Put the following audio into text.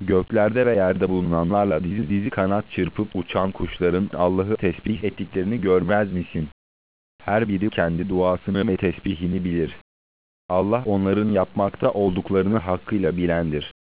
Göklerde ve yerde bulunanlarla dizi dizi kanat çırpıp uçan kuşların Allah'ı tesbih ettiklerini görmez misin? Her biri kendi duasını ve tesbihini bilir. Allah onların yapmakta olduklarını hakkıyla bilendir.